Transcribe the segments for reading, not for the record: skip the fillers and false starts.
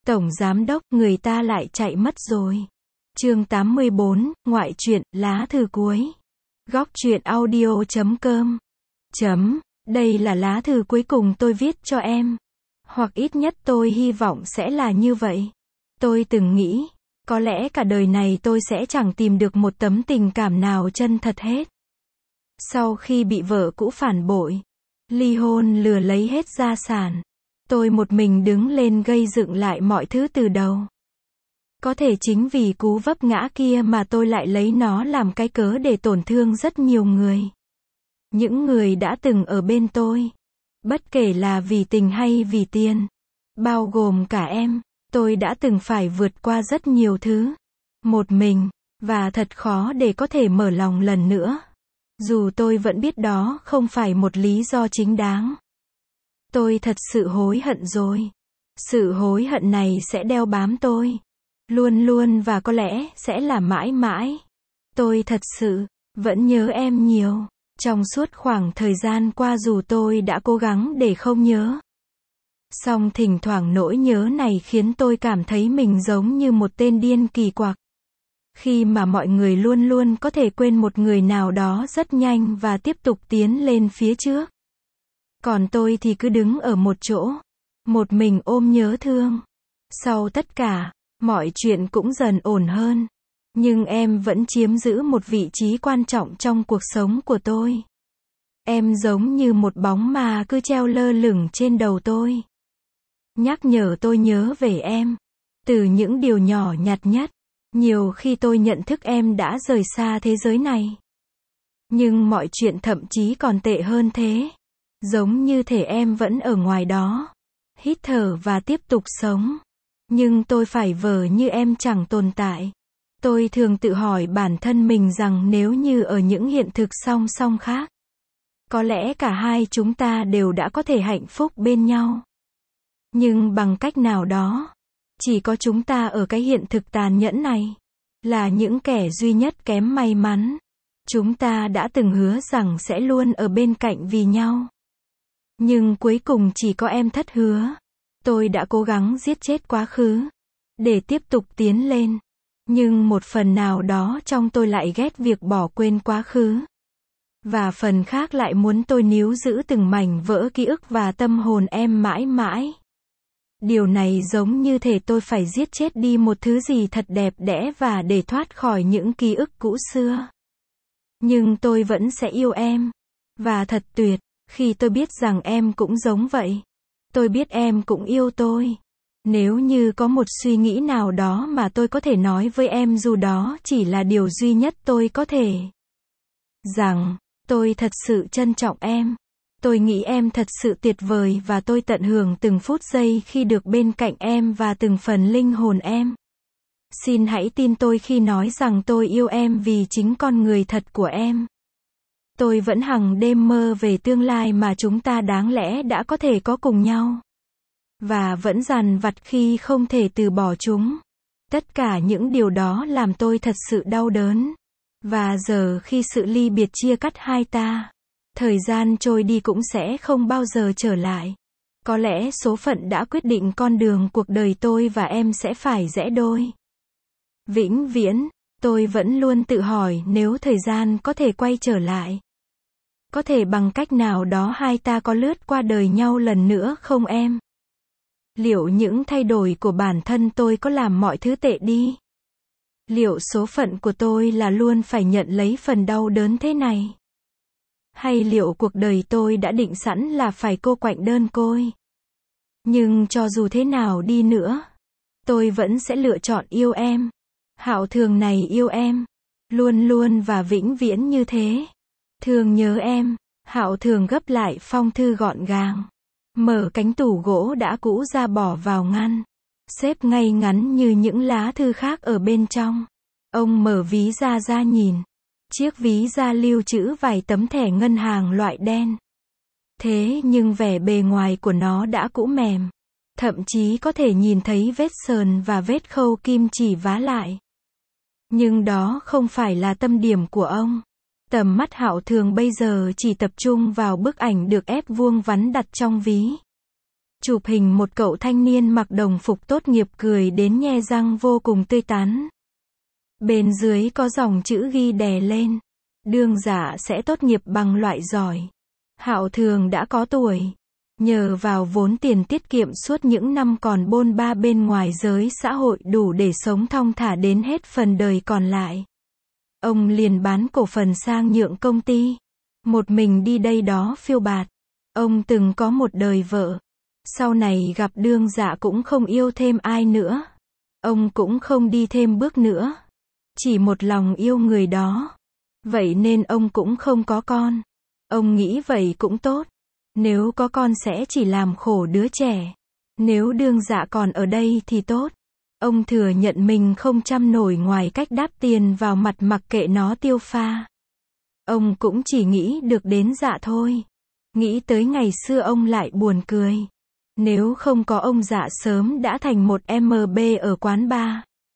Tổng giám đốc, người ta lại chạy mất rồi. Chương 84, ngoại truyện, lá thư cuối. Góc truyện audio.com. Đây là lá thư cuối cùng tôi viết cho em. Hoặc ít nhất tôi hy vọng sẽ là như vậy. Tôi từng nghĩ, có lẽ cả đời này tôi sẽ chẳng tìm được một tấm tình cảm nào chân thật hết. Sau khi bị vợ cũ phản bội, ly hôn, lừa lấy hết gia sản, tôi một mình đứng lên gây dựng lại mọi thứ từ đầu. Có thể chính vì cú vấp ngã kia mà tôi lại lấy nó làm cái cớ để tổn thương rất nhiều người. Những người đã từng ở bên tôi. Bất kể là vì tình hay vì tiền. Bao gồm cả em. Tôi đã từng phải vượt qua rất nhiều thứ. Một mình. Và thật khó để có thể mở lòng lần nữa. Dù tôi vẫn biết đó không phải một lý do chính đáng. Tôi thật sự hối hận rồi. Sự hối hận này sẽ đeo bám tôi. Luôn luôn và có lẽ sẽ là mãi mãi. Tôi thật sự vẫn nhớ em nhiều. Trong suốt khoảng thời gian qua dù tôi đã cố gắng để không nhớ. Song thỉnh thoảng nỗi nhớ này khiến tôi cảm thấy mình giống như một tên điên kỳ quặc. Khi mà mọi người luôn luôn có thể quên một người nào đó rất nhanh và tiếp tục tiến lên phía trước. Còn tôi thì cứ đứng ở một chỗ. Một mình ôm nhớ thương. Sau tất cả, mọi chuyện cũng dần ổn hơn. Nhưng em vẫn chiếm giữ một vị trí quan trọng trong cuộc sống của tôi. Em giống như một bóng ma cứ treo lơ lửng trên đầu tôi. Nhắc nhở tôi nhớ về em. Từ những điều nhỏ nhặt nhất. Nhiều khi tôi nhận thức em đã rời xa thế giới này. Nhưng mọi chuyện thậm chí còn tệ hơn thế. Giống như thể em vẫn ở ngoài đó. Hít thở và tiếp tục sống. Nhưng tôi phải vờ như em chẳng tồn tại. Tôi thường tự hỏi bản thân mình rằng nếu như ở những hiện thực song song khác, có lẽ cả hai chúng ta đều đã có thể hạnh phúc bên nhau. Nhưng bằng cách nào đó, chỉ có chúng ta ở cái hiện thực tàn nhẫn này, là những kẻ duy nhất kém may mắn. Chúng ta đã từng hứa rằng sẽ luôn ở bên cạnh vì nhau. Nhưng cuối cùng chỉ có em thất hứa. Tôi đã cố gắng giết chết quá khứ, để tiếp tục tiến lên. Nhưng một phần nào đó trong tôi lại ghét việc bỏ quên quá khứ. Và phần khác lại muốn tôi níu giữ từng mảnh vỡ ký ức và tâm hồn em mãi mãi. Điều này giống như thể tôi phải giết chết đi một thứ gì thật đẹp đẽ và để thoát khỏi những ký ức cũ xưa. Nhưng tôi vẫn sẽ yêu em. Và thật tuyệt, khi tôi biết rằng em cũng giống vậy. Tôi biết em cũng yêu tôi. Nếu như có một suy nghĩ nào đó mà tôi có thể nói với em dù đó chỉ là điều duy nhất tôi có thể. Rằng, tôi thật sự trân trọng em. Tôi nghĩ em thật sự tuyệt vời và tôi tận hưởng từng phút giây khi được bên cạnh em và từng phần linh hồn em. Xin hãy tin tôi khi nói rằng tôi yêu em vì chính con người thật của em. Tôi vẫn hằng đêm mơ về tương lai mà chúng ta đáng lẽ đã có thể có cùng nhau. Và vẫn dằn vặt khi không thể từ bỏ chúng. Tất cả những điều đó làm tôi thật sự đau đớn. Và giờ khi sự ly biệt chia cắt hai ta, thời gian trôi đi cũng sẽ không bao giờ trở lại. Có lẽ số phận đã quyết định con đường cuộc đời tôi và em sẽ phải rẽ đôi. Vĩnh viễn, tôi vẫn luôn tự hỏi nếu thời gian có thể quay trở lại. Có thể bằng cách nào đó hai ta có lướt qua đời nhau lần nữa không em? Liệu những thay đổi của bản thân tôi có làm mọi thứ tệ đi? Liệu số phận của tôi là luôn phải nhận lấy phần đau đớn thế này? Hay liệu cuộc đời tôi đã định sẵn là phải cô quạnh đơn côi? Nhưng cho dù thế nào đi nữa, tôi vẫn sẽ lựa chọn yêu em. Hạo Thường này yêu em. Luôn luôn và vĩnh viễn như thế. Thường nhớ em. Hạo Thường gấp lại phong thư gọn gàng. Mở cánh tủ gỗ đã cũ ra bỏ vào ngăn. Xếp ngay ngắn như những lá thư khác ở bên trong. Ông mở ví ra nhìn. Chiếc ví da lưu trữ vài tấm thẻ ngân hàng loại đen. Thế nhưng vẻ bề ngoài của nó đã cũ mềm. Thậm chí có thể nhìn thấy vết sờn và vết khâu kim chỉ vá lại. Nhưng đó không phải là tâm điểm của ông. Tầm mắt Hạo Thường bây giờ chỉ tập trung vào bức ảnh được ép vuông vắn đặt trong ví. chụp hình một cậu thanh niên mặc đồng phục tốt nghiệp cười đến nhe răng vô cùng tươi tắn. Bên dưới có dòng chữ ghi đè lên. Đương Dạ sẽ tốt nghiệp bằng loại giỏi. Hạo Thường đã có tuổi. Nhờ vào vốn tiền tiết kiệm suốt những năm còn bôn ba bên ngoài giới xã hội đủ để sống thong thả đến hết phần đời còn lại. Ông liền bán cổ phần sang nhượng công ty. Một mình đi đây đó phiêu bạt. Ông từng có một đời vợ. Sau này gặp Đương Dạ cũng không yêu thêm ai nữa. Ông cũng không đi thêm bước nữa. Chỉ một lòng yêu người đó. Vậy nên ông cũng không có con. Ông nghĩ vậy cũng tốt. Nếu có con sẽ chỉ làm khổ đứa trẻ. Nếu Đương Dạ còn ở đây thì tốt. Ông thừa nhận mình không chăm nổi ngoài cách đáp tiền vào mặt mặc kệ nó tiêu pha. Ông cũng chỉ nghĩ được đến Dạ thôi. Nghĩ tới ngày xưa ông lại buồn cười. Nếu không có ông Dạ sớm đã thành một MB ở quán bar.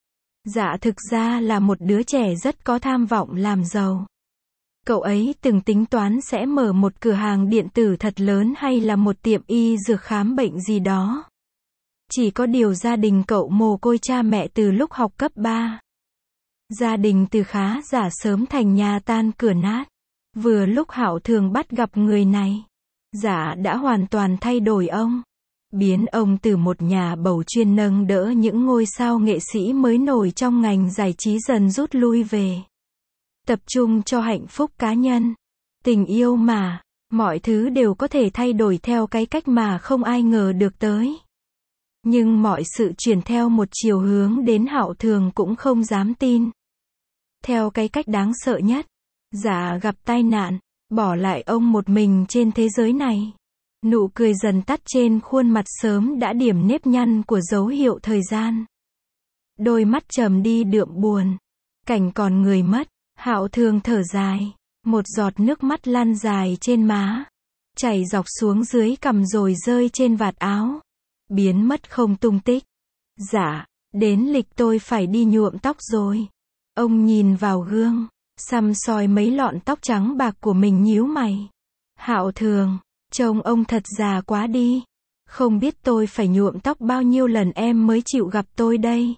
Dạ thực ra là một đứa trẻ rất có tham vọng làm giàu. Cậu ấy từng tính toán sẽ mở một cửa hàng điện tử thật lớn hay là một tiệm y dược khám bệnh gì đó. Chỉ có điều gia đình cậu mồ côi cha mẹ từ lúc học cấp 3. Gia đình từ khá giả sớm thành nhà tan cửa nát. Vừa lúc Hạo Thường bắt gặp người này. Dạ đã hoàn toàn thay đổi ông. Biến ông từ một nhà bầu chuyên nâng đỡ những ngôi sao nghệ sĩ mới nổi trong ngành giải trí dần rút lui về. Tập trung cho hạnh phúc cá nhân. Tình yêu mà, mọi thứ đều có thể thay đổi theo cái cách mà không ai ngờ được tới. Nhưng mọi sự chuyển theo một chiều hướng đến Hạo Thường cũng không dám tin. Theo cái cách đáng sợ nhất, Dạ gặp tai nạn, bỏ lại ông một mình trên thế giới này. Nụ cười dần tắt trên khuôn mặt sớm đã điểm nếp nhăn của dấu hiệu thời gian. Đôi mắt trầm đi đượm buồn. Cảnh còn người mất, Hạo Thường thở dài. Một giọt nước mắt lăn dài trên má. Chảy dọc xuống dưới cằm rồi rơi trên vạt áo. Biến mất không tung tích. Dạ, đến lịch tôi phải đi nhuộm tóc rồi. Ông nhìn vào gương, săm soi mấy lọn tóc trắng bạc của mình nhíu mày. Hạo Thường, trông ông thật già quá đi. Không biết tôi phải nhuộm tóc bao nhiêu lần em mới chịu gặp tôi đây.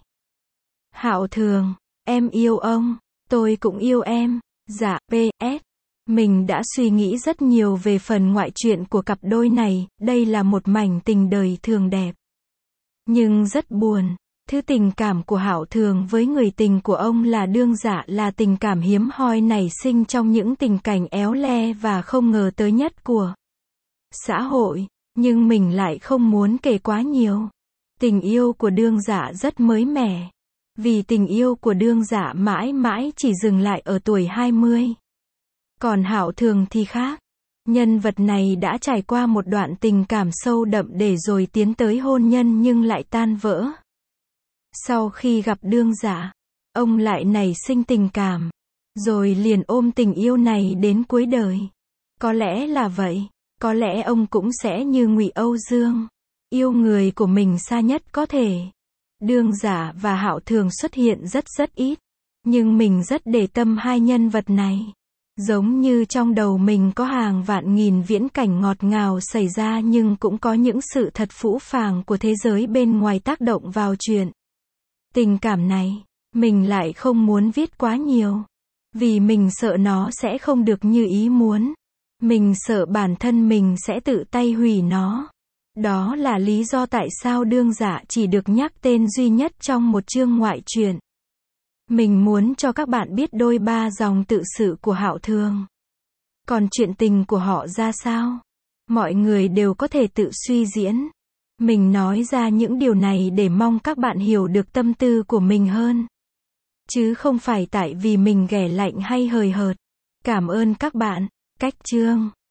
Hạo Thường, em yêu ông, tôi cũng yêu em. Dạ, PS. Mình đã suy nghĩ rất nhiều về phần ngoại truyện của cặp đôi này, đây là một mảnh tình đời thường đẹp. Nhưng rất buồn, thứ tình cảm của Hạo Thường với người tình của ông là Đương Dạ là tình cảm hiếm hoi nảy sinh trong những tình cảnh éo le và không ngờ tới nhất của xã hội, nhưng mình lại không muốn kể quá nhiều. Tình yêu của Đương Dạ rất mới mẻ, vì tình yêu của Đương Dạ mãi mãi chỉ dừng lại ở tuổi 20. Còn Hạo Thường thì khác. Nhân vật này đã trải qua một đoạn tình cảm sâu đậm để rồi tiến tới hôn nhân nhưng lại tan vỡ. Sau khi gặp Đương Dạ, ông lại nảy sinh tình cảm, rồi liền ôm tình yêu này đến cuối đời. Có lẽ là vậy, có lẽ ông cũng sẽ như Ngụy Âu Dương, yêu người của mình xa nhất có thể. Đương Dạ và Hạo Thường xuất hiện rất ít, nhưng mình rất để tâm hai nhân vật này. Giống như trong đầu mình có hàng vạn nghìn viễn cảnh ngọt ngào xảy ra nhưng cũng có những sự thật phũ phàng của thế giới bên ngoài tác động vào chuyện. Tình cảm này, mình lại không muốn viết quá nhiều. Vì mình sợ nó sẽ không được như ý muốn. Mình sợ bản thân mình sẽ tự tay hủy nó. Đó là lý do tại sao Đương Dạ chỉ được nhắc tên duy nhất trong một chương ngoại truyện. Mình muốn cho các bạn biết đôi ba dòng tự sự của Hạo Thường. Còn chuyện tình của họ ra sao? Mọi người đều có thể tự suy diễn. Mình nói ra những điều này để mong các bạn hiểu được tâm tư của mình hơn. Chứ không phải tại vì mình ghẻ lạnh hay hời hợt. Cảm ơn các bạn. Cách chương